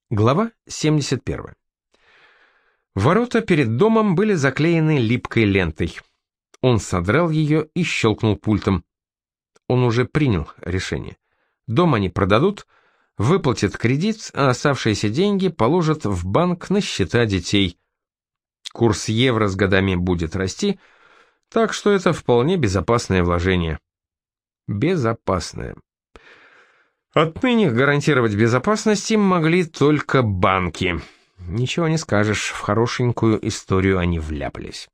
Глава 71. Ворота перед домом были заклеены липкой лентой. Он содрал ее и щелкнул пультом. Он уже принял решение. Дом они продадут, выплатят кредит, а оставшиеся деньги положат в банк на счета детей. Курс евро с годами будет расти, так что это вполне безопасное вложение. Безопасное. Отныне гарантировать безопасность им могли только банки. Ничего не скажешь, в хорошенькую историю они вляпались.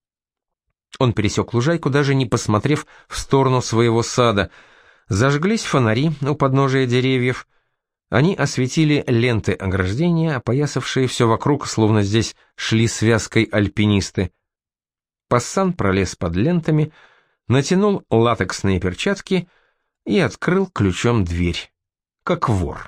Он пересек лужайку, даже не посмотрев в сторону своего сада. Зажглись фонари у подножия деревьев. Они осветили ленты ограждения, опоясавшие все вокруг, словно здесь шли связкой альпинисты. Пассан пролез под лентами, натянул латексные перчатки и открыл ключом дверь, как вор.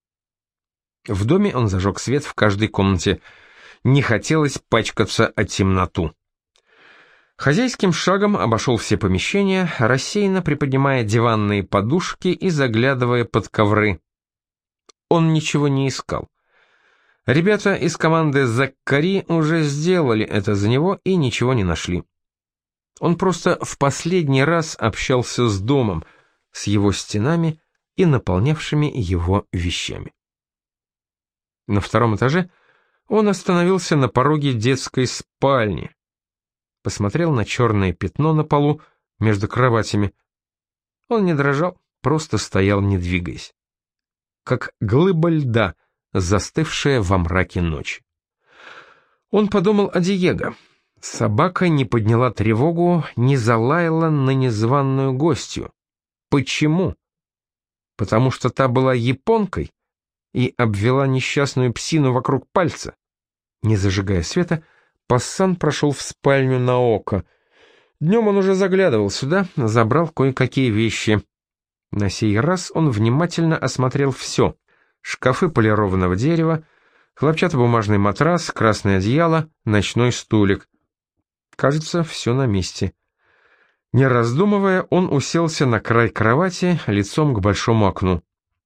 В доме он зажег свет в каждой комнате. Не хотелось пачкаться о темноту. Хозяйским шагом обошел все помещения, рассеянно приподнимая диванные подушки и заглядывая под ковры. Он ничего не искал. Ребята из команды Заккари уже сделали это за него и ничего не нашли. Он просто в последний раз общался с домом, с его стенами и наполнявшими его вещами. На втором этаже он остановился на пороге детской спальни, посмотрел на черное пятно на полу между кроватями. Он не дрожал, просто стоял, не двигаясь, как глыба льда, застывшая во мраке ночи. Он подумал о Диего. Собака не подняла тревогу, не залаяла на незваную гостью. Почему? Потому что та была японкой и обвела несчастную псину вокруг пальца. Не зажигая света, Пассан прошел в спальню Наока. Днем он уже заглядывал сюда, забрал кое-какие вещи. На сей раз он внимательно осмотрел все: шкафы полированного дерева, хлопчатобумажный матрас, красное одеяло, ночной столик. Кажется, все на месте. Не раздумывая, он уселся на край кровати, лицом к большому окну.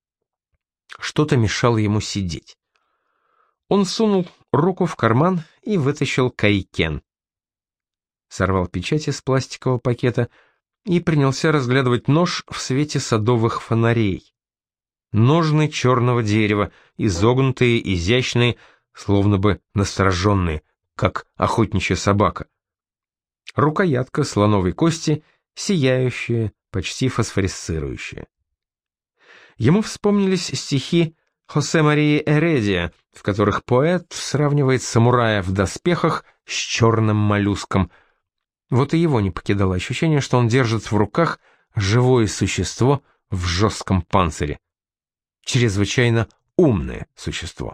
Что-то мешало ему сидеть. Он сунул руку в карман и вытащил кайкен. Сорвал печать из пластикового пакета и принялся разглядывать нож в свете садовых фонарей. Ножны черного дерева, изогнутые, изящные, словно бы настороженные, как охотничья собака. Рукоятка слоновой кости, сияющая, почти фосфорисцирующая. Ему вспомнились стихи Хосе Марии Эредия, в которых поэт сравнивает самурая в доспехах с черным моллюском. Вот и его не покидало ощущение, что он держит в руках живое существо в жестком панцире. Чрезвычайно умное существо.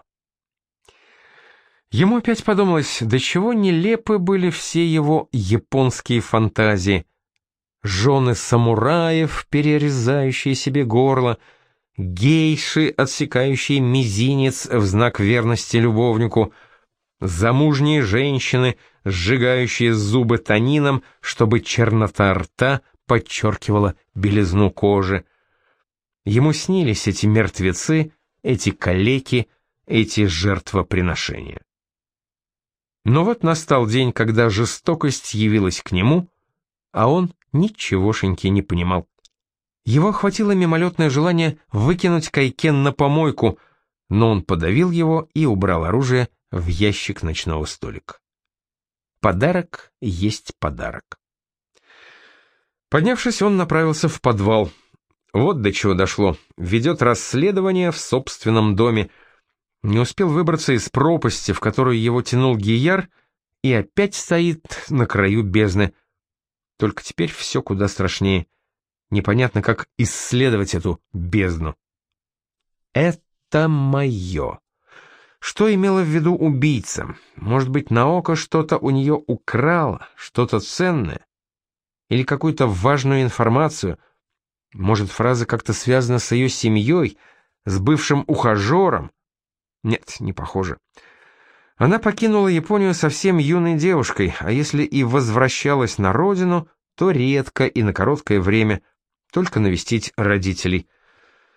Ему опять подумалось, до чего нелепы были все его японские фантазии. Жены самураев, перерезающие себе горло, гейши, отсекающие мизинец в знак верности любовнику, замужние женщины, сжигающие зубы танином, чтобы чернота рта подчеркивала белизну кожи. Ему снились эти мертвецы, эти калеки, эти жертвоприношения. Но вот настал день, когда жестокость явилась к нему, а он ничегошеньки не понимал. Его охватило мимолетное желание выкинуть кайкен на помойку, но он подавил его и убрал оружие в ящик ночного столика. Подарок есть подарок. Поднявшись, он направился в подвал. Вот до чего дошло. Ведет расследование в собственном доме. Не успел выбраться из пропасти, в которую его тянул Гияр, и опять стоит на краю бездны. Только теперь все куда страшнее. Непонятно, как исследовать эту бездну. Это мое. Что имела в виду убийца? Может быть, Наока что-то у нее украла, что-то ценное? Или какую-то важную информацию? Может, фраза как-то связана с ее семьей, с бывшим ухажером? Нет, не похоже. Она покинула Японию совсем юной девушкой, а если и возвращалась на родину, то редко и на короткое время, только навестить родителей.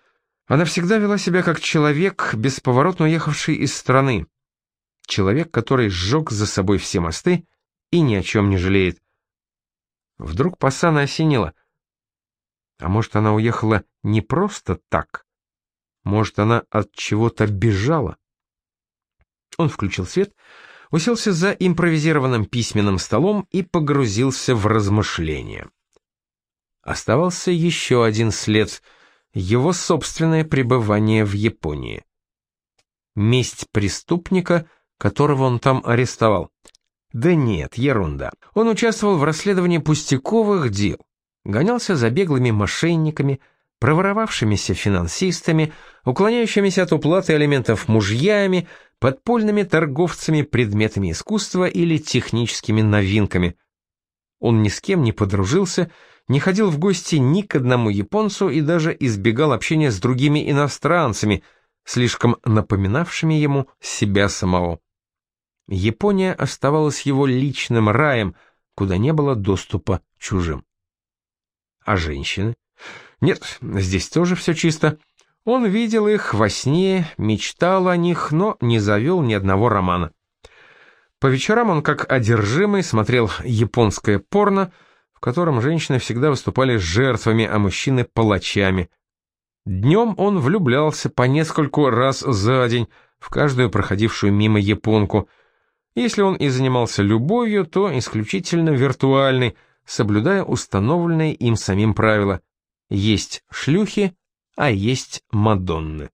Она всегда вела себя как человек, бесповоротно уехавший из страны. Человек, который сжег за собой все мосты и ни о чем не жалеет. Вдруг Пассана осенило. А может, она уехала не просто так? Может, она от чего-то бежала? Он включил свет, уселся за импровизированным письменным столом и погрузился в размышления. Оставался еще один след — его собственное пребывание в Японии. Месть преступника, которого он там арестовал. Да нет, ерунда. Он участвовал в расследовании пустяковых дел, гонялся за беглыми мошенниками, проворовавшимися финансистами, уклоняющимися от уплаты алиментов мужьями, подпольными торговцами предметами искусства или техническими новинками. Он ни с кем не подружился, не ходил в гости ни к одному японцу и даже избегал общения с другими иностранцами, слишком напоминавшими ему себя самого. Япония оставалась его личным раем, куда не было доступа чужим. А женщины? Нет, здесь тоже все чисто. Он видел их во сне, мечтал о них, но не завел ни одного романа. По вечерам он как одержимый смотрел японское порно, в котором женщины всегда выступали жертвами, а мужчины — палачами. Днем он влюблялся по нескольку раз за день в каждую проходившую мимо японку. Если он и занимался любовью, то исключительно виртуальной, соблюдая установленные им самим правила. Есть шлюхи, а есть мадонны.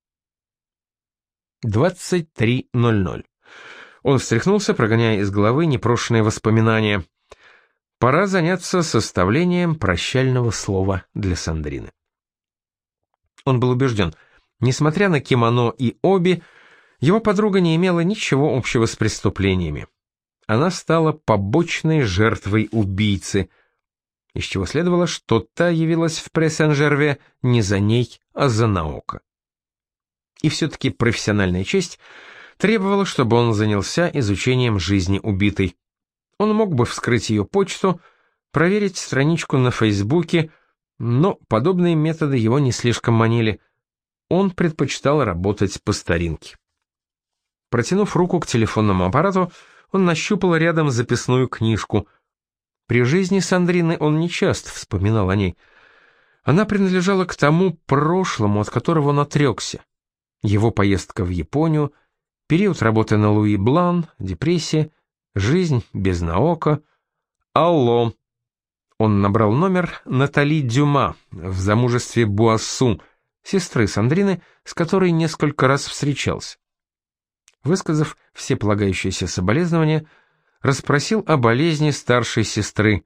23:00. Он встряхнулся, прогоняя из головы непрошенные воспоминания. Пора заняться составлением прощального слова для Сандрины. Он был убежден, несмотря на кимоно и оби, его подруга не имела ничего общего с преступлениями. Она стала побочной жертвой убийцы, из чего следовало, что та явилась в Пресен-Жерве не за ней, а за Наока. И все-таки профессиональная честь требовала, чтобы он занялся изучением жизни убитой. Он мог бы вскрыть ее почту, проверить страничку на Фейсбуке, но подобные методы его не слишком манили. Он предпочитал работать по старинке. Протянув руку к телефонному аппарату, он нащупал рядом записную книжку. При жизни Сандрины он нечасто вспоминал о ней. Она принадлежала к тому прошлому, от которого он отрекся. Его поездка в Японию, период работы на Луи Блан, депрессия, жизнь без Наока. Алло. Он набрал номер Натали Дюма в замужестве Буассу, сестры Сандрины, с которой несколько раз встречался. Высказав все полагающиеся соболезнования, расспросил о болезни старшей сестры.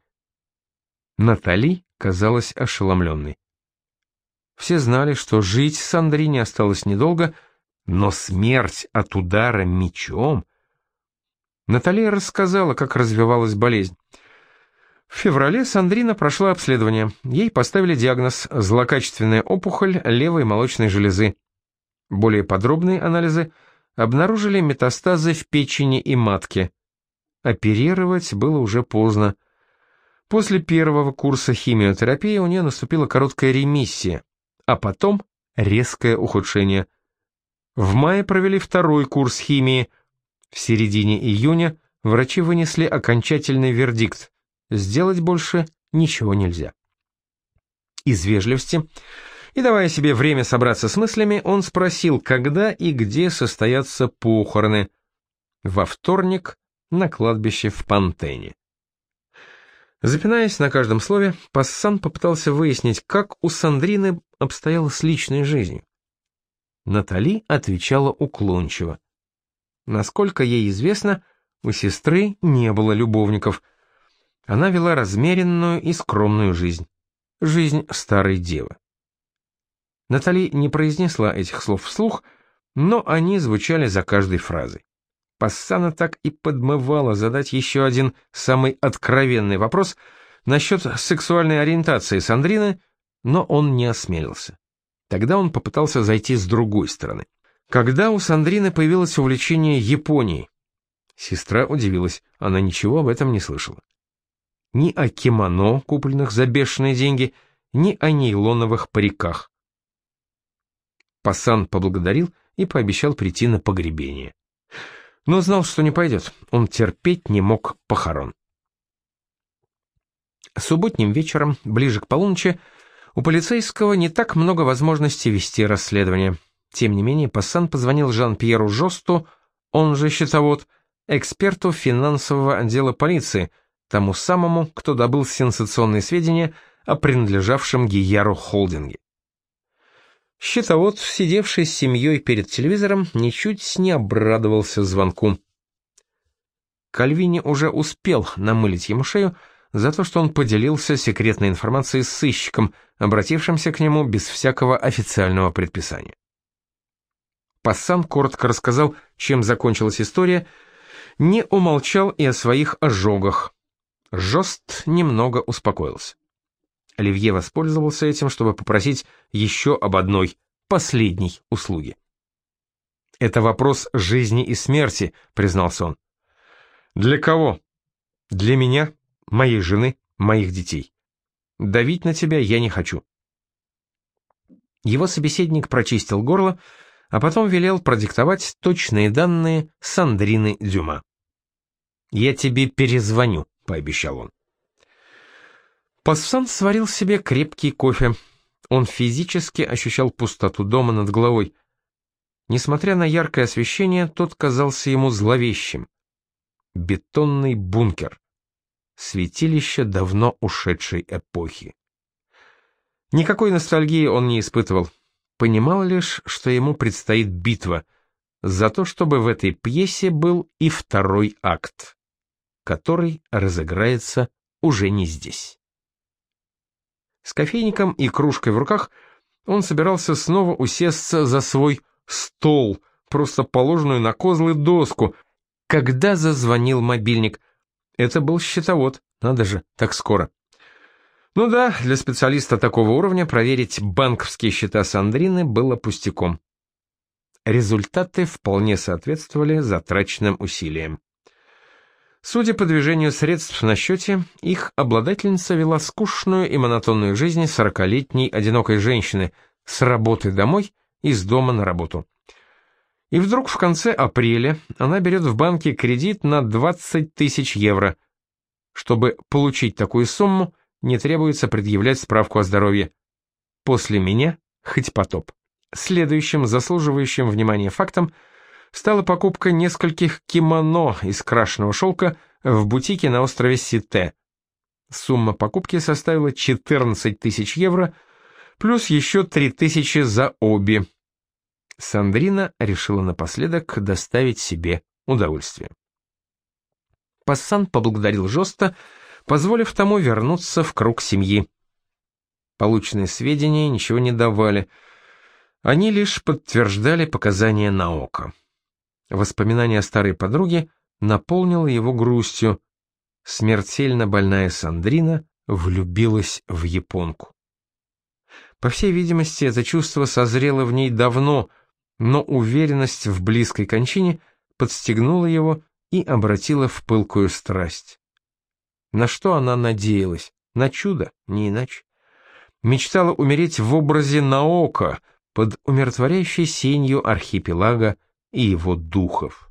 Натали казалась ошеломленной. Все знали, что жить Сандрине осталось недолго, но смерть от удара мечом... Натали рассказала, как развивалась болезнь. В феврале Сандрина прошла обследование. Ей поставили диагноз «злокачественная опухоль левой молочной железы». Более подробные анализы обнаружили метастазы в печени и матке. Оперировать было уже поздно. После первого курса химиотерапии у нее наступила короткая ремиссия, а потом резкое ухудшение. В мае провели второй курс химии. В середине июня врачи вынесли окончательный вердикт: сделать больше ничего нельзя. Из вежливости и давая себе время собраться с мыслями, он спросил, когда и где состоятся похороны. Во вторник на кладбище в Пантене. Запинаясь на каждом слове, Пассан попытался выяснить, как у Сандрины обстояло с личной жизнью. Натали отвечала уклончиво. Насколько ей известно, у сестры не было любовников. Она вела размеренную и скромную жизнь. Жизнь старой девы. Натали не произнесла этих слов вслух, но они звучали за каждой фразой. Пассана так и подмывала задать еще один самый откровенный вопрос насчет сексуальной ориентации Сандрины, но он не осмелился. Тогда он попытался зайти с другой стороны. Когда у Сандрины появилось увлечение Японией? Сестра удивилась, она ничего об этом не слышала. Ни о кимоно, купленных за бешеные деньги, ни о нейлоновых париках. Пассан поблагодарил и пообещал прийти на погребение. Но знал, что не пойдет, он терпеть не мог похорон. Субботним вечером, ближе к полуночи, у полицейского не так много возможностей вести расследование. Тем не менее, Пассан позвонил Жан-Пьеру Жосту, он же счетовод, эксперту финансового отдела полиции, тому самому, кто добыл сенсационные сведения о принадлежавшем Гияру холдинге. Счетовод, сидевший с семьей перед телевизором, ничуть не обрадовался звонку. Кальвини уже успел намылить ему шею за то, что он поделился секретной информацией с сыщиком, обратившимся к нему без всякого официального предписания. Пассан коротко рассказал, чем закончилась история, не умолчал и о своих ожогах. Жост немного успокоился. Оливье воспользовался этим, чтобы попросить еще об одной, последней услуге. «Это вопрос жизни и смерти», — признался он. «Для кого? Для меня, моей жены, моих детей. Давить на тебя я не хочу». Его собеседник прочистил горло, а потом велел продиктовать точные данные Сандрины Дюма. «Я тебе перезвоню», — пообещал он. Пассан сварил себе крепкий кофе. Он физически ощущал пустоту дома над головой. Несмотря на яркое освещение, тот казался ему зловещим. Бетонный бункер. Святилище давно ушедшей эпохи. Никакой ностальгии он не испытывал. Понимал лишь, что ему предстоит битва, за то, чтобы в этой пьесе был и второй акт, который разыграется уже не здесь. С кофейником и кружкой в руках он собирался снова усесться за свой стол, просто положенную на козлы доску, когда зазвонил мобильник. Это был счетовод, надо же, так скоро. Ну да, для специалиста такого уровня проверить банковские счета Сандрины было пустяком. Результаты вполне соответствовали затраченным усилиям. Судя по движению средств на счете, их обладательница вела скучную и монотонную жизнь 40-летней одинокой женщины с работы домой, из дома на работу. И вдруг в конце апреля она берет в банке кредит на 20 тысяч евро. Чтобы получить такую сумму, не требуется предъявлять справку о здоровье. После меня хоть потоп. Следующим заслуживающим внимания фактом стала покупка нескольких кимоно из крашеного шелка в бутике на острове Сите. Сумма покупки составила 14 тысяч евро, плюс еще 3 тысячи за обе. Сандрина решила напоследок доставить себе удовольствие. Пассан поблагодарил Жоста, позволив тому вернуться в круг семьи. Полученные сведения ничего не давали, они лишь подтверждали показания Наока. Воспоминание о старой подруге наполнило его грустью. Смертельно больная Сандрина влюбилась в японку. По всей видимости, это чувство созрело в ней давно, но уверенность в близкой кончине подстегнула его и обратила в пылкую страсть. На что она надеялась? На чудо, не иначе. Мечтала умереть в образе Наока, под умиротворяющей сенью архипелага и его духов.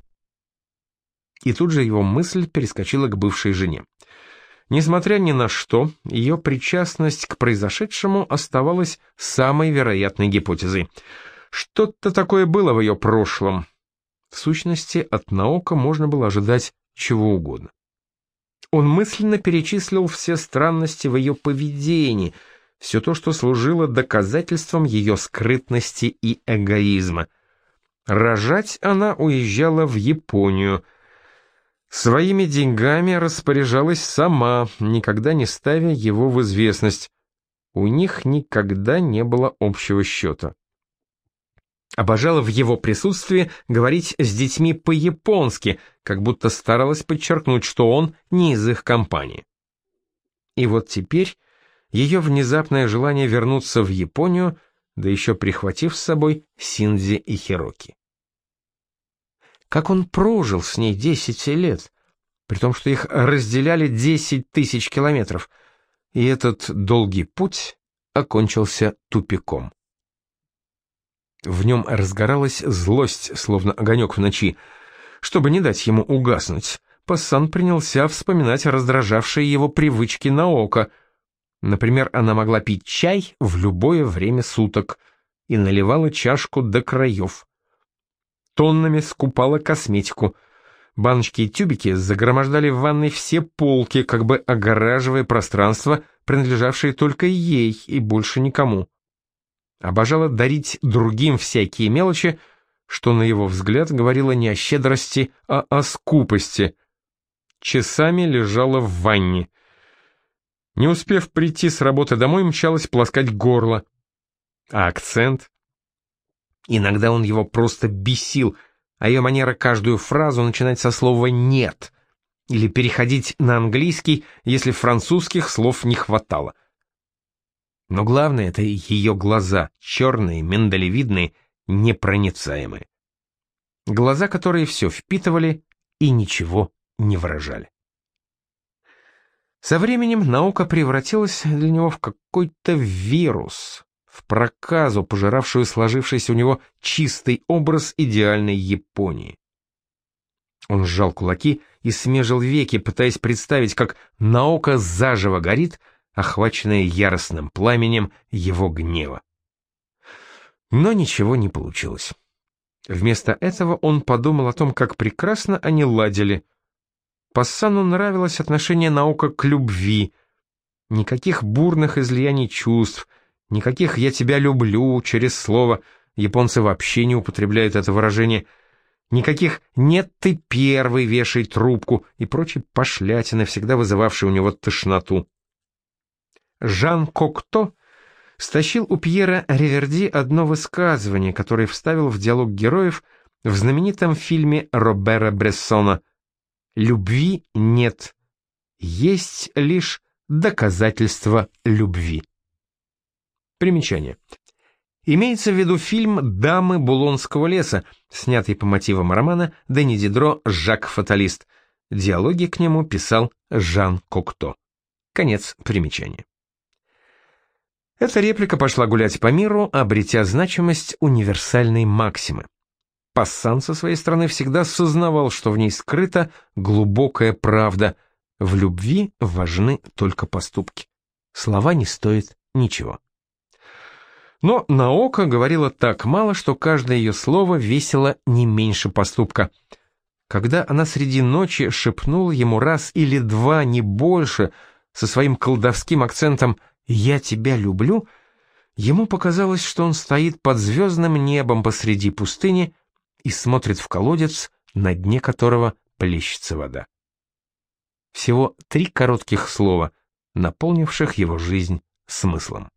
И тут же его мысль перескочила к бывшей жене. Несмотря ни на что, ее причастность к произошедшему оставалась самой вероятной гипотезой. Что-то такое было в ее прошлом. В сущности, от Наока можно было ожидать чего угодно. Он мысленно перечислил все странности в ее поведении, все то, что служило доказательством ее скрытности и эгоизма. Рожать она уезжала в Японию. Своими деньгами распоряжалась сама, никогда не ставя его в известность. У них никогда не было общего счета. Обожала в его присутствии говорить с детьми по-японски, как будто старалась подчеркнуть, что он не из их компании. И вот теперь ее внезапное желание вернуться в Японию, да еще прихватив с собой Синдзи и Хироки. Как он прожил с ней 10 лет, при том, что их разделяли 10 тысяч километров, и этот долгий путь окончился тупиком. В нем разгоралась злость, словно огонек в ночи. Чтобы не дать ему угаснуть, Пассан принялся вспоминать раздражавшие его привычки Наока. Например, она могла пить чай в любое время суток и наливала чашку до краев. Тоннами скупала косметику. Баночки и тюбики загромождали в ванной все полки, как бы огораживая пространство, принадлежавшее только ей и больше никому. Обожала дарить другим всякие мелочи, что, на его взгляд, говорило не о щедрости, а о скупости. Часами лежала в ванне. Не успев прийти с работы домой, мчалась полоскать горло. А акцент? Иногда он его просто бесил, а ее манера каждую фразу начинать со слова «нет» или переходить на английский, если французских слов не хватало. Но главное — это ее глаза, черные, миндалевидные, непроницаемые. Глаза, которые все впитывали и ничего не выражали. Со временем наука превратилась для него в какой-то вирус, в проказу, пожиравшую сложившийся у него чистый образ идеальной Японии. Он сжал кулаки и смежил веки, пытаясь представить, как наука заживо горит, охваченная яростным пламенем его гнева. Но ничего не получилось. Вместо этого он подумал о том, как прекрасно они ладили. Пассану нравилось отношение Наока к любви. Никаких бурных излияний чувств, никаких «я тебя люблю» через слово, японцы вообще не употребляют это выражение, никаких «нет, ты первый, вешай трубку» и прочей пошлятины, всегда вызывавшей у него тошноту. Жан Кокто стащил у Пьера Реверди одно высказывание, которое вставил в диалог героев в знаменитом фильме Робера Брессона «Любви нет, есть лишь доказательство любви». Примечание. Имеется в виду фильм «Дамы Булонского леса», снятый по мотивам романа Дени Дидро «Жак Фаталист». Диалоги к нему писал Жан Кокто. Конец примечания. Эта реплика пошла гулять по миру, обретя значимость универсальной максимы. Пассан со своей стороны всегда сознавал, что в ней скрыта глубокая правда. В любви важны только поступки. Слова не стоят ничего. Но Наока говорила так мало, что каждое ее слово весило не меньше поступка. Когда она среди ночи шепнула ему раз или два, не больше, со своим колдовским акцентом «я тебя люблю», ему показалось, что он стоит под звездным небом посреди пустыни и смотрит в колодец, на дне которого плещется вода. Всего 3 коротких слова, наполнивших его жизнь смыслом.